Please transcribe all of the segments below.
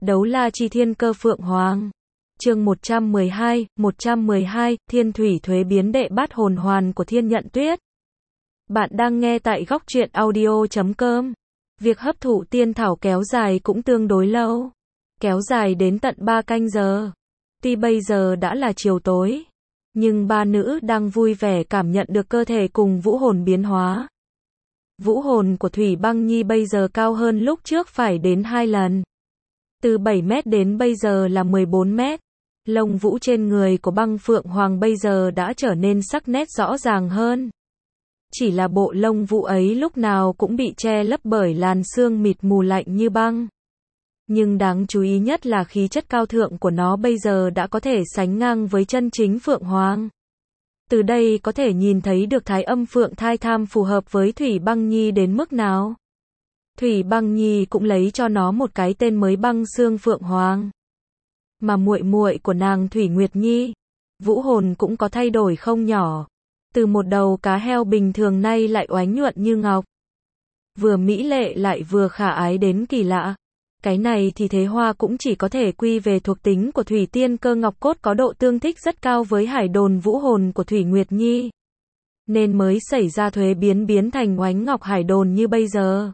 Đấu la chi thiên cơ Phượng Hoàng. Chương 112, Thiên thủy thuế biến đệ bát hồn hoàn của Thiên Nhận Tuyết. Bạn đang nghe tại góc truyện audio.com. Việc hấp thụ tiên thảo kéo dài cũng tương đối lâu, kéo dài đến tận 3 canh giờ. Tuy bây giờ đã là chiều tối, nhưng ba nữ đang vui vẻ cảm nhận được cơ thể cùng vũ hồn biến hóa. Vũ hồn của Thủy Băng Nhi bây giờ cao hơn lúc trước phải đến 2 lần. Từ 7 mét đến bây giờ là 14 mét. Lông vũ trên người của Băng Phượng Hoàng bây giờ đã trở nên sắc nét rõ ràng hơn. Chỉ là bộ lông vũ ấy lúc nào cũng bị che lấp bởi làn sương mịt mù lạnh như băng. Nhưng đáng chú ý nhất là khí chất cao thượng của nó bây giờ đã có thể sánh ngang với chân chính Phượng Hoàng. Từ đây có thể nhìn thấy được thái âm Phượng Thai Tham phù hợp với Thủy Băng Nhi đến mức nào. Thủy Băng Nhi cũng lấy cho nó một cái tên mới Băng Xương Phượng Hoàng. Mà muội muội của nàng Thủy Nguyệt Nhi, vũ hồn cũng có thay đổi không nhỏ. Từ một đầu cá heo bình thường nay lại oánh nhuận như ngọc. Vừa mỹ lệ lại vừa khả ái đến kỳ lạ. Cái này thì Thế Hoa cũng chỉ có thể quy về thuộc tính của Thủy Tiên Cơ Ngọc Cốt có độ tương thích rất cao với hải đồn vũ hồn của Thủy Nguyệt Nhi. Nên mới xảy ra thuế biến thành oánh ngọc hải đồn như bây giờ.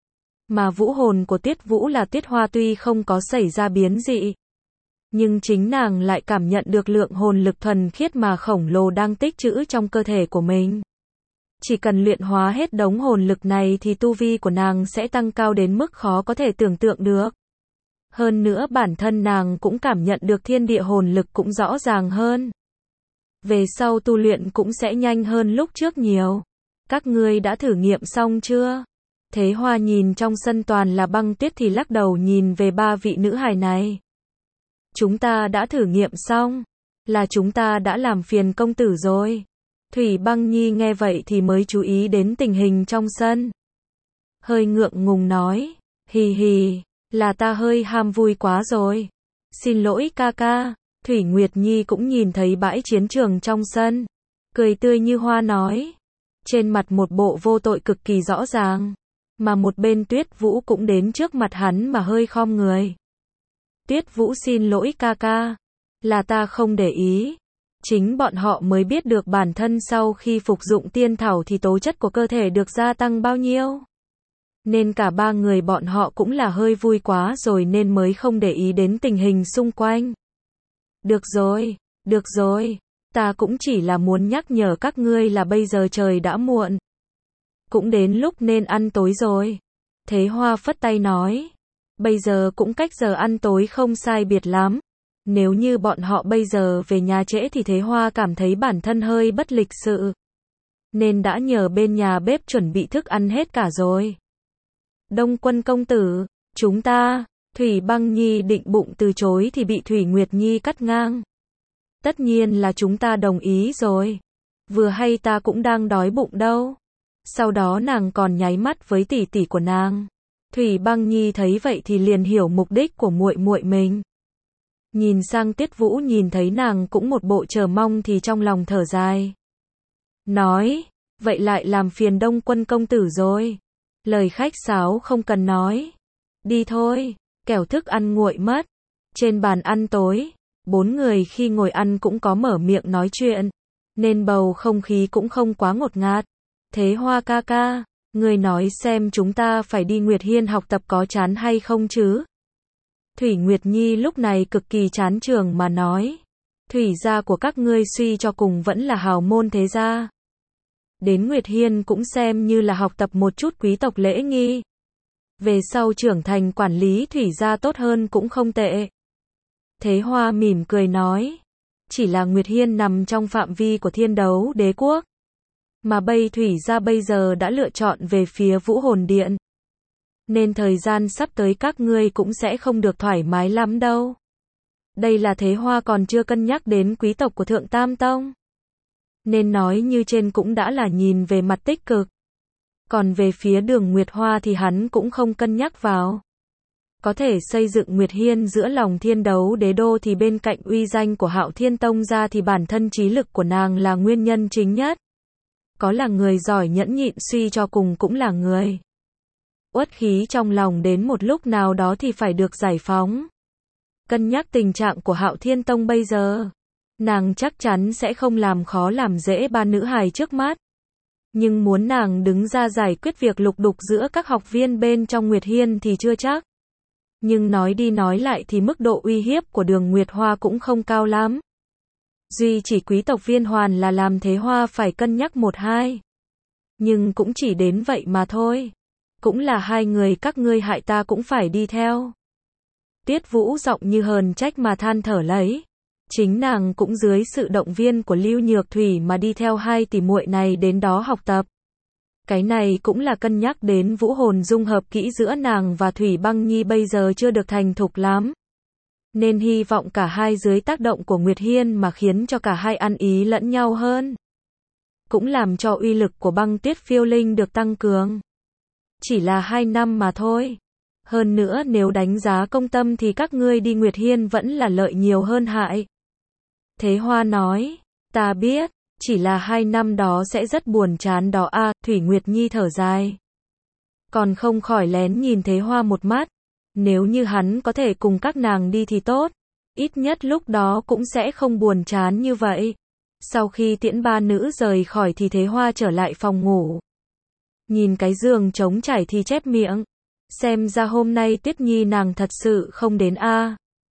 Mà vũ hồn của Tuyết Vũ là Tuyết Hoa tuy không có xảy ra biến dị, nhưng chính nàng lại cảm nhận được lượng hồn lực thuần khiết mà khổng lồ đang tích trữ trong cơ thể của mình. Chỉ cần luyện hóa hết đống hồn lực này thì tu vi của nàng sẽ tăng cao đến mức khó có thể tưởng tượng được. Hơn nữa bản thân nàng cũng cảm nhận được thiên địa hồn lực cũng rõ ràng hơn. Về sau tu luyện cũng sẽ nhanh hơn lúc trước nhiều. Các ngươi đã thử nghiệm xong chưa? Thế Hoa nhìn trong sân toàn là băng tuyết thì lắc đầu nhìn về ba vị nữ hài này. Chúng ta đã thử nghiệm xong, là chúng ta đã làm phiền công tử rồi. Thủy Băng Nhi nghe vậy thì mới chú ý đến tình hình trong sân. Hơi ngượng ngùng nói, hì hì, là ta hơi ham vui quá rồi. Xin lỗi ca ca. Thủy Nguyệt Nhi cũng nhìn thấy bãi chiến trường trong sân, cười tươi như hoa nói. Trên mặt một bộ vô tội cực kỳ rõ ràng. Mà một bên Tuyết Vũ cũng đến trước mặt hắn mà hơi khom người. Tuyết Vũ xin lỗi ca ca, là ta không để ý. Chính bọn họ mới biết được bản thân sau khi phục dụng tiên thảo thì tố chất của cơ thể được gia tăng bao nhiêu. Nên cả ba người bọn họ cũng là hơi vui quá rồi nên mới không để ý đến tình hình xung quanh. Được rồi, ta cũng chỉ là muốn nhắc nhở các ngươi là bây giờ trời đã muộn. Cũng đến lúc nên ăn tối rồi. Thế Hoa phất tay nói. Bây giờ cũng cách giờ ăn tối không sai biệt lắm. Nếu như bọn họ bây giờ về nhà trễ thì Thế Hoa cảm thấy bản thân hơi bất lịch sự. Nên đã nhờ bên nhà bếp chuẩn bị thức ăn hết cả rồi. Đông Quân công tử, chúng ta, Thủy Băng Nhi định bụng từ chối thì bị Thủy Nguyệt Nhi cắt ngang. Tất nhiên là chúng ta đồng ý rồi. Vừa hay ta cũng đang đói bụng đâu. Sau đó nàng còn nháy mắt với tỷ tỷ của nàng. Thủy Băng Nhi thấy vậy thì liền hiểu mục đích của muội muội mình. Nhìn sang Tuyết Vũ nhìn thấy nàng cũng một bộ chờ mong thì trong lòng thở dài. Nói, vậy lại làm phiền Đông Quân công tử rồi. Lời khách sáo không cần nói. Đi thôi, kẻo thức ăn nguội mất. Trên bàn ăn tối, 4 người khi ngồi ăn cũng có mở miệng nói chuyện, nên bầu không khí cũng không quá ngột ngạt. Thế Hoa ca ca, người nói xem chúng ta phải đi Nguyệt Hiên học tập có chán hay không chứ? Thủy Nguyệt Nhi lúc này cực kỳ chán trường mà nói. Thủy gia của các ngươi suy cho cùng vẫn là hào môn thế gia. Đến Nguyệt Hiên cũng xem như là học tập một chút quý tộc lễ nghi. Về sau trưởng thành quản lý Thủy gia tốt hơn cũng không tệ. Thế Hoa mỉm cười nói. Chỉ là Nguyệt Hiên nằm trong phạm vi của Thiên Đấu Đế Quốc. Mà Thủy gia bây giờ đã lựa chọn về phía Vũ Hồn Điện. Nên thời gian sắp tới các ngươi cũng sẽ không được thoải mái lắm đâu. Đây là Thế Hoa còn chưa cân nhắc đến quý tộc của Thượng Tam Tông. Nên nói như trên cũng đã là nhìn về mặt tích cực. Còn về phía Đường Nguyệt Hoa thì hắn cũng không cân nhắc vào. Có thể xây dựng Nguyệt Hiên giữa lòng Thiên Đấu Đế đô thì bên cạnh uy danh của Hạo Thiên Tông ra thì bản thân trí lực của nàng là nguyên nhân chính nhất. Có là người giỏi nhẫn nhịn suy cho cùng cũng là người. Uất khí trong lòng đến một lúc nào đó thì phải được giải phóng. Cân nhắc tình trạng của Hạo Thiên Tông bây giờ, nàng chắc chắn sẽ không làm khó làm dễ ba nữ hài trước mắt. Nhưng muốn nàng đứng ra giải quyết việc lục đục giữa các học viên bên trong Nguyệt Hiên thì chưa chắc. Nhưng nói đi nói lại thì mức độ uy hiếp của Đường Nguyệt Hoa cũng không cao lắm. Duy chỉ quý tộc Viên Hoàn là làm Thế Hoa phải cân nhắc một hai. Nhưng cũng chỉ đến vậy mà thôi. Cũng là hai người các ngươi hại ta cũng phải đi theo. Tiết Vũ giọng như hờn trách mà than thở lấy. Chính nàng cũng dưới sự động viên của Lưu Nhược Thủy mà đi theo hai tỷ muội này đến đó học tập. Cái này cũng là cân nhắc đến vũ hồn dung hợp kỹ giữa nàng và Thủy Băng Nhi bây giờ chưa được thành thục lắm. Nên hy vọng cả hai dưới tác động của Nguyệt Hiên mà khiến cho cả hai ăn ý lẫn nhau hơn. Cũng làm cho uy lực của băng tuyết phiêu linh được tăng cường. Chỉ là 2 năm mà thôi. Hơn nữa nếu đánh giá công tâm thì các ngươi đi Nguyệt Hiên vẫn là lợi nhiều hơn hại. Thế Hoa nói, ta biết, chỉ là 2 năm đó sẽ rất buồn chán đó a. Thủy Nguyệt Nhi thở dài. Còn không khỏi lén nhìn Thế Hoa một mắt. Nếu như hắn có thể cùng các nàng đi thì tốt. Ít nhất lúc đó cũng sẽ không buồn chán như vậy. Sau khi tiễn ba nữ rời khỏi thì Thế Hoa trở lại phòng ngủ. Nhìn cái giường trống trải thì chép miệng. Xem ra hôm nay Tuyết Nhi nàng thật sự không đến a.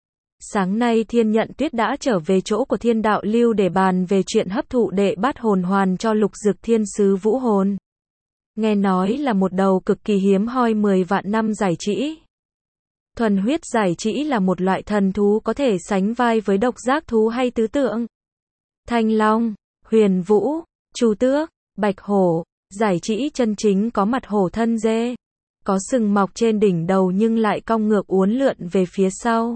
Sáng nay Thiên Nhận Tuyết đã trở về chỗ của Thiên Đạo Lưu để bàn về chuyện hấp thụ đệ bát hồn hoàn cho Lục Dực Thiên Sứ Vũ Hồn. Nghe nói là một đầu cực kỳ hiếm hoi 10 vạn năm giải trĩ. Thuần huyết giải trĩ là một loại thần thú có thể sánh vai với độc giác thú hay tứ tượng. Thanh Long, Huyền Vũ, Chu Tước, Bạch Hổ, giải trĩ chân chính có mặt hổ thân dê. Có sừng mọc trên đỉnh đầu nhưng lại cong ngược uốn lượn về phía sau.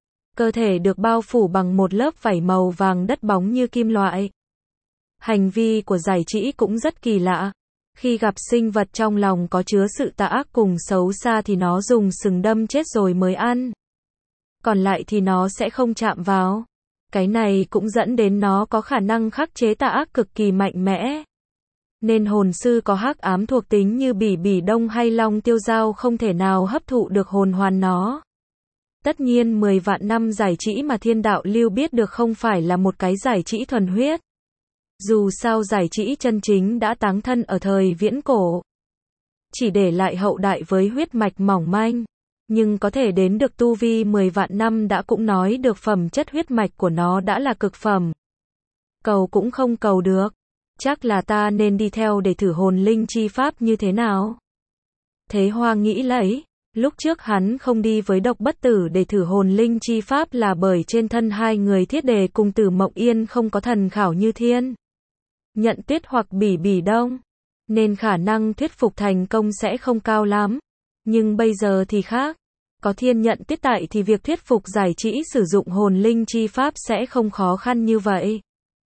Cơ thể được bao phủ bằng một lớp vảy màu vàng đất bóng như kim loại. Hành vi của giải trĩ cũng rất kỳ lạ. Khi gặp sinh vật trong lòng có chứa sự tà ác cùng xấu xa thì nó dùng sừng đâm chết rồi mới ăn. Còn lại thì nó sẽ không chạm vào. Cái này cũng dẫn đến nó có khả năng khắc chế tà ác cực kỳ mạnh mẽ. Nên hồn sư có hắc ám thuộc tính như Bỉ Bỉ Đông hay Long Tiêu Dao không thể nào hấp thụ được hồn hoàn nó. Tất nhiên 10 vạn năm giải trĩ mà Thiên Đạo Lưu biết được không phải là một cái giải trĩ thuần huyết. Dù sao giải trĩ chân chính đã táng thân ở thời viễn cổ. Chỉ để lại hậu đại với huyết mạch mỏng manh. Nhưng có thể đến được tu vi 10 vạn năm đã cũng nói được phẩm chất huyết mạch của nó đã là cực phẩm. Cầu cũng không cầu được. Chắc là ta nên đi theo để thử hồn linh chi pháp như thế nào. Thế Hoa nghĩ lấy. Lúc trước hắn không đi với Độc Bất Tử để thử hồn linh chi pháp là bởi trên thân hai người Thiết Đề cùng Tử Mộng Yên không có thần khảo như Thiên Nhận Tuyết hoặc Bỉ Bỉ Đông. Nên khả năng thuyết phục thành công sẽ không cao lắm. Nhưng bây giờ thì khác. Có Thiên Nhận Tuyết tại thì việc thuyết phục giải trĩ sử dụng hồn linh chi pháp sẽ không khó khăn như vậy.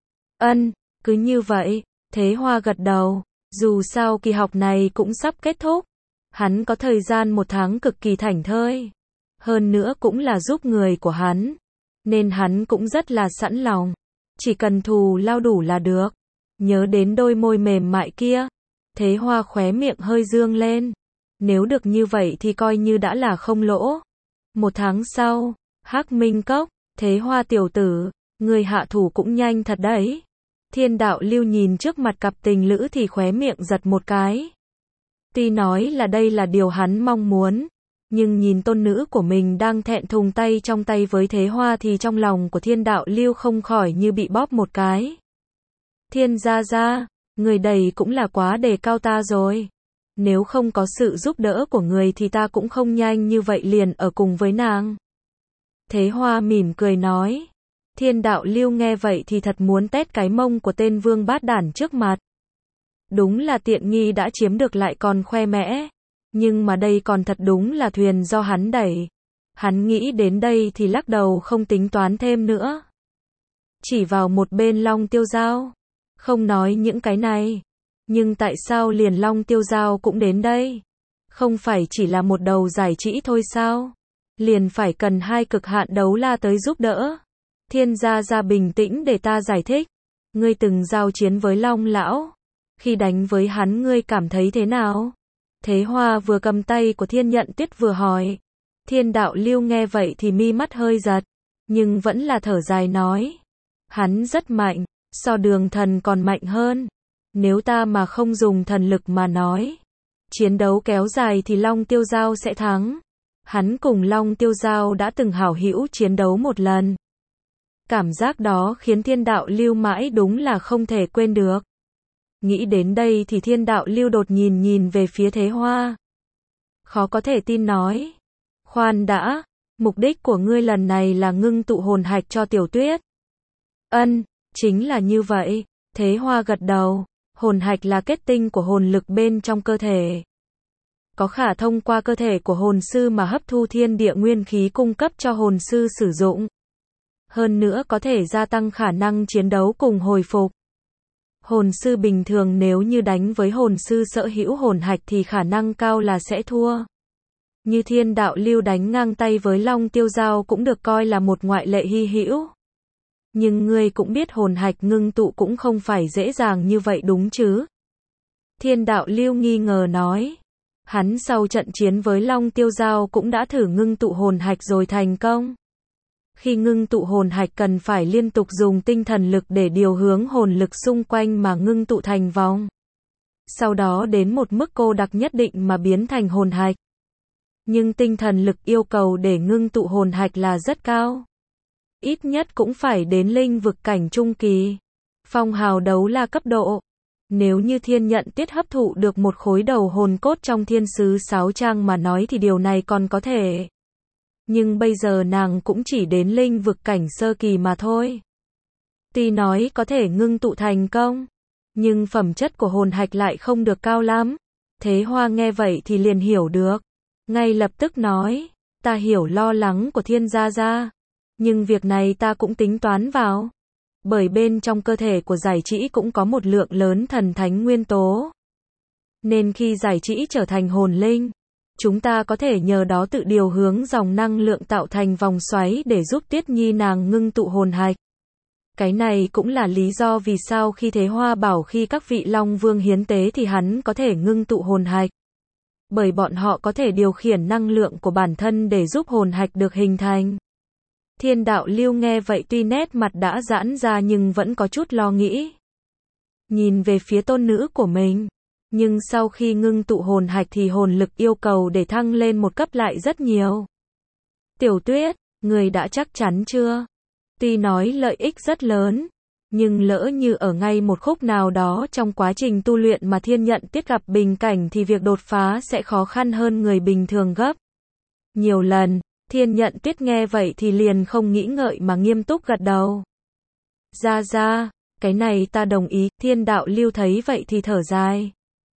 Cứ như vậy. Thế Hoa gật đầu. Dù sao kỳ học này cũng sắp kết thúc. Hắn có thời gian 1 tháng cực kỳ thảnh thơi. Hơn nữa cũng là giúp người của hắn. Nên hắn cũng rất là sẵn lòng. Chỉ cần thù lao đủ là được. Nhớ đến đôi môi mềm mại kia. Thế Hoa khóe miệng hơi dương lên. Nếu được như vậy thì coi như đã là không lỗ. 1 tháng sau, Hắc Minh Cốc. Thế Hoa tiểu tử, người hạ thủ cũng nhanh thật đấy. Thiên Đạo Lưu nhìn trước mặt cặp tình lữ thì khóe miệng giật một cái. Tuy nói là đây là điều hắn mong muốn, nhưng nhìn tôn nữ của mình đang thẹn thùng tay trong tay với Thế Hoa thì trong lòng của Thiên Đạo Lưu không khỏi như bị bóp một cái. Thiên gia gia, người đầy cũng là quá đề cao ta rồi. Nếu không có sự giúp đỡ của người thì ta cũng không nhanh như vậy liền ở cùng với nàng. Thế Hoa mỉm cười nói. Thiên Đạo Lưu nghe vậy thì thật muốn tét cái mông của tên vương bát đản trước mặt. Đúng là tiện nghi đã chiếm được lại còn khoe mẽ. Nhưng mà đây còn thật đúng là thuyền do hắn đẩy. Hắn nghĩ đến đây thì lắc đầu không tính toán thêm nữa. Chỉ vào một bên Long Tiêu Dao. Không nói những cái này. Nhưng tại sao liền Long Tiêu Dao cũng đến đây? Không phải chỉ là một đầu giải trĩ thôi sao? Liền phải cần 2 cực hạn đấu la tới giúp đỡ. Thiên gia gia bình tĩnh để ta giải thích. Ngươi từng giao chiến với Long lão. Khi đánh với hắn ngươi cảm thấy thế nào? Thế Hoa vừa cầm tay của Thiên Nhận Tuyết vừa hỏi. Thiên đạo lưu nghe vậy thì mi mắt hơi giật, nhưng vẫn là thở dài nói. Hắn rất mạnh, so đường thần còn mạnh hơn. Nếu ta mà không dùng thần lực mà nói, chiến đấu kéo dài thì Long Tiêu Giao sẽ thắng. Hắn cùng Long Tiêu Giao đã từng hảo hữu chiến đấu một lần. Cảm giác đó khiến thiên đạo lưu mãi đúng là không thể quên được. Nghĩ đến đây thì thiên đạo lưu đột nhìn về phía Thế Hoa. Khó có thể tin nói. Khoan đã, mục đích của ngươi lần này là ngưng tụ hồn hạch cho Tiểu Tuyết. Ân, chính là như vậy. Thế Hoa gật đầu. Hồn hạch là kết tinh của hồn lực bên trong cơ thể. Có khả thông qua cơ thể của hồn sư mà hấp thu thiên địa nguyên khí cung cấp cho hồn sư sử dụng. Hơn nữa có thể gia tăng khả năng chiến đấu cùng hồi phục. Hồn sư bình thường nếu như đánh với hồn sư sở hữu hồn hạch thì khả năng cao là sẽ thua. Như thiên đạo lưu đánh ngang tay với Long Tiêu Giao cũng được coi là một ngoại lệ hy hữu. Nhưng ngươi cũng biết hồn hạch ngưng tụ cũng không phải dễ dàng như vậy đúng chứ? Thiên đạo lưu nghi ngờ nói. Hắn sau trận chiến với Long Tiêu Giao cũng đã thử ngưng tụ hồn hạch rồi thành công. Khi ngưng tụ hồn hạch cần phải liên tục dùng tinh thần lực để điều hướng hồn lực xung quanh mà ngưng tụ thành vòng. Sau đó đến một mức cô đặc nhất định mà biến thành hồn hạch. Nhưng tinh thần lực yêu cầu để ngưng tụ hồn hạch là rất cao. Ít nhất cũng phải đến linh vực cảnh trung kỳ. Phong hào đấu la cấp độ. Nếu như Thiên Nhận Tuyết hấp thụ được một khối đầu hồn cốt trong thiên sứ sáo trang mà nói thì điều này còn có thể. Nhưng bây giờ nàng cũng chỉ đến linh vực cảnh sơ kỳ mà thôi. Tuy nói có thể ngưng tụ thành công, nhưng phẩm chất của hồn hạch lại không được cao lắm. Thế Hoa nghe vậy thì liền hiểu được. Ngay lập tức nói, ta hiểu lo lắng của Thiên Gia Gia. Nhưng việc này ta cũng tính toán vào. Bởi bên trong cơ thể của giải trĩ cũng có một lượng lớn thần thánh nguyên tố. Nên khi giải trĩ trở thành hồn linh, chúng ta có thể nhờ đó tự điều hướng dòng năng lượng tạo thành vòng xoáy để giúp Tuyết Nhi nàng ngưng tụ hồn hạch. Cái này cũng là lý do vì sao khi Thế Hoa bảo khi các vị Long Vương hiến tế thì hắn có thể ngưng tụ hồn hạch. Bởi bọn họ có thể điều khiển năng lượng của bản thân để giúp hồn hạch được hình thành. Thiên đạo lưu nghe vậy tuy nét mặt đã giãn ra nhưng vẫn có chút lo nghĩ. Nhìn về phía tôn nữ của mình. Nhưng sau khi ngưng tụ hồn hạch thì hồn lực yêu cầu để thăng lên một cấp lại rất nhiều. Tiểu Tuyết, người đã chắc chắn chưa? Tuy nói lợi ích rất lớn, nhưng lỡ như ở ngay một khúc nào đó trong quá trình tu luyện mà Thiên Nhận Tuyết gặp bình cảnh thì việc đột phá sẽ khó khăn hơn người bình thường gấp nhiều lần. Thiên Nhận Tuyết nghe vậy thì liền không nghĩ ngợi mà nghiêm túc gật đầu. Gia Gia, cái này ta đồng ý. Thiên đạo lưu thấy vậy thì thở dài.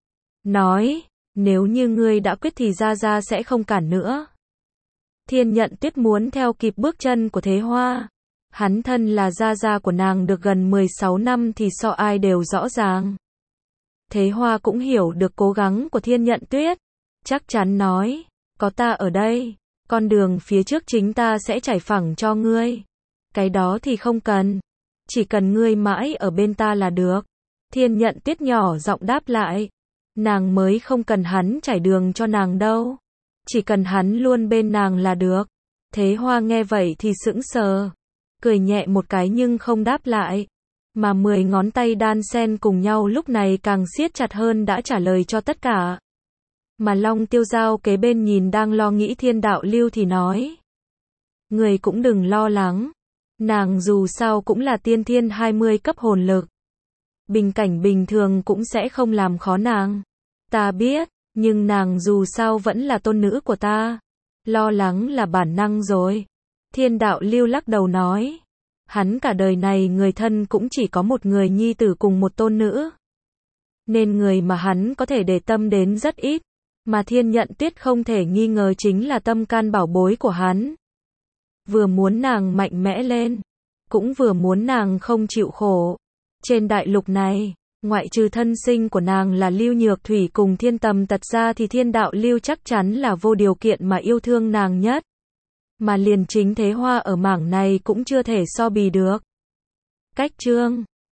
Nói, nếu như ngươi đã quyết thì Gia Gia sẽ không cản nữa. Thiên Nhận Tuyết muốn theo kịp bước chân của Thế Hoa. Hắn thân là Gia Gia của nàng được gần 16 năm thì so ai đều rõ ràng. Thế Hoa cũng hiểu được cố gắng của Thiên Nhận Tuyết. Chắc chắn nói, có ta ở đây, con đường phía trước chính ta sẽ trải phẳng cho ngươi. Cái đó thì không cần. Chỉ cần ngươi mãi ở bên ta là được. Thiên Nhận Tuyết nhỏ giọng đáp lại. Nàng mới không cần hắn trải đường cho nàng đâu. Chỉ cần hắn luôn bên nàng là được. Thế Hoa nghe vậy thì sững sờ. Cười nhẹ một cái nhưng không đáp lại. Mà 10 ngón tay đan xen cùng nhau lúc này càng siết chặt hơn đã trả lời cho tất cả. Mà Long Tiêu Giao kế bên nhìn đang lo nghĩ thiên đạo lưu thì nói. Người cũng đừng lo lắng. Nàng dù sao cũng là tiên thiên 20 cấp hồn lực. Bình cảnh bình thường cũng sẽ không làm khó nàng. Ta biết, nhưng nàng dù sao vẫn là tôn nữ của ta. Lo lắng là bản năng rồi. Thiên đạo lưu lắc đầu nói. Hắn cả đời này người thân cũng chỉ có một người nhi tử cùng một tôn nữ. Nên người mà hắn có thể để tâm đến rất ít. Mà Thiên Nhận Tuyết không thể nghi ngờ chính là tâm can bảo bối của hắn. Vừa muốn nàng mạnh mẽ lên, cũng vừa muốn nàng không chịu khổ. Trên đại lục này, ngoại trừ thân sinh của nàng là Lưu Nhược Thủy cùng Thiên Tầm Tật ra thì Thiên Đạo Lưu chắc chắn là vô điều kiện mà yêu thương nàng nhất. Mà liền chính Thế Hoa ở mảng này cũng chưa thể so bì được. Cách chương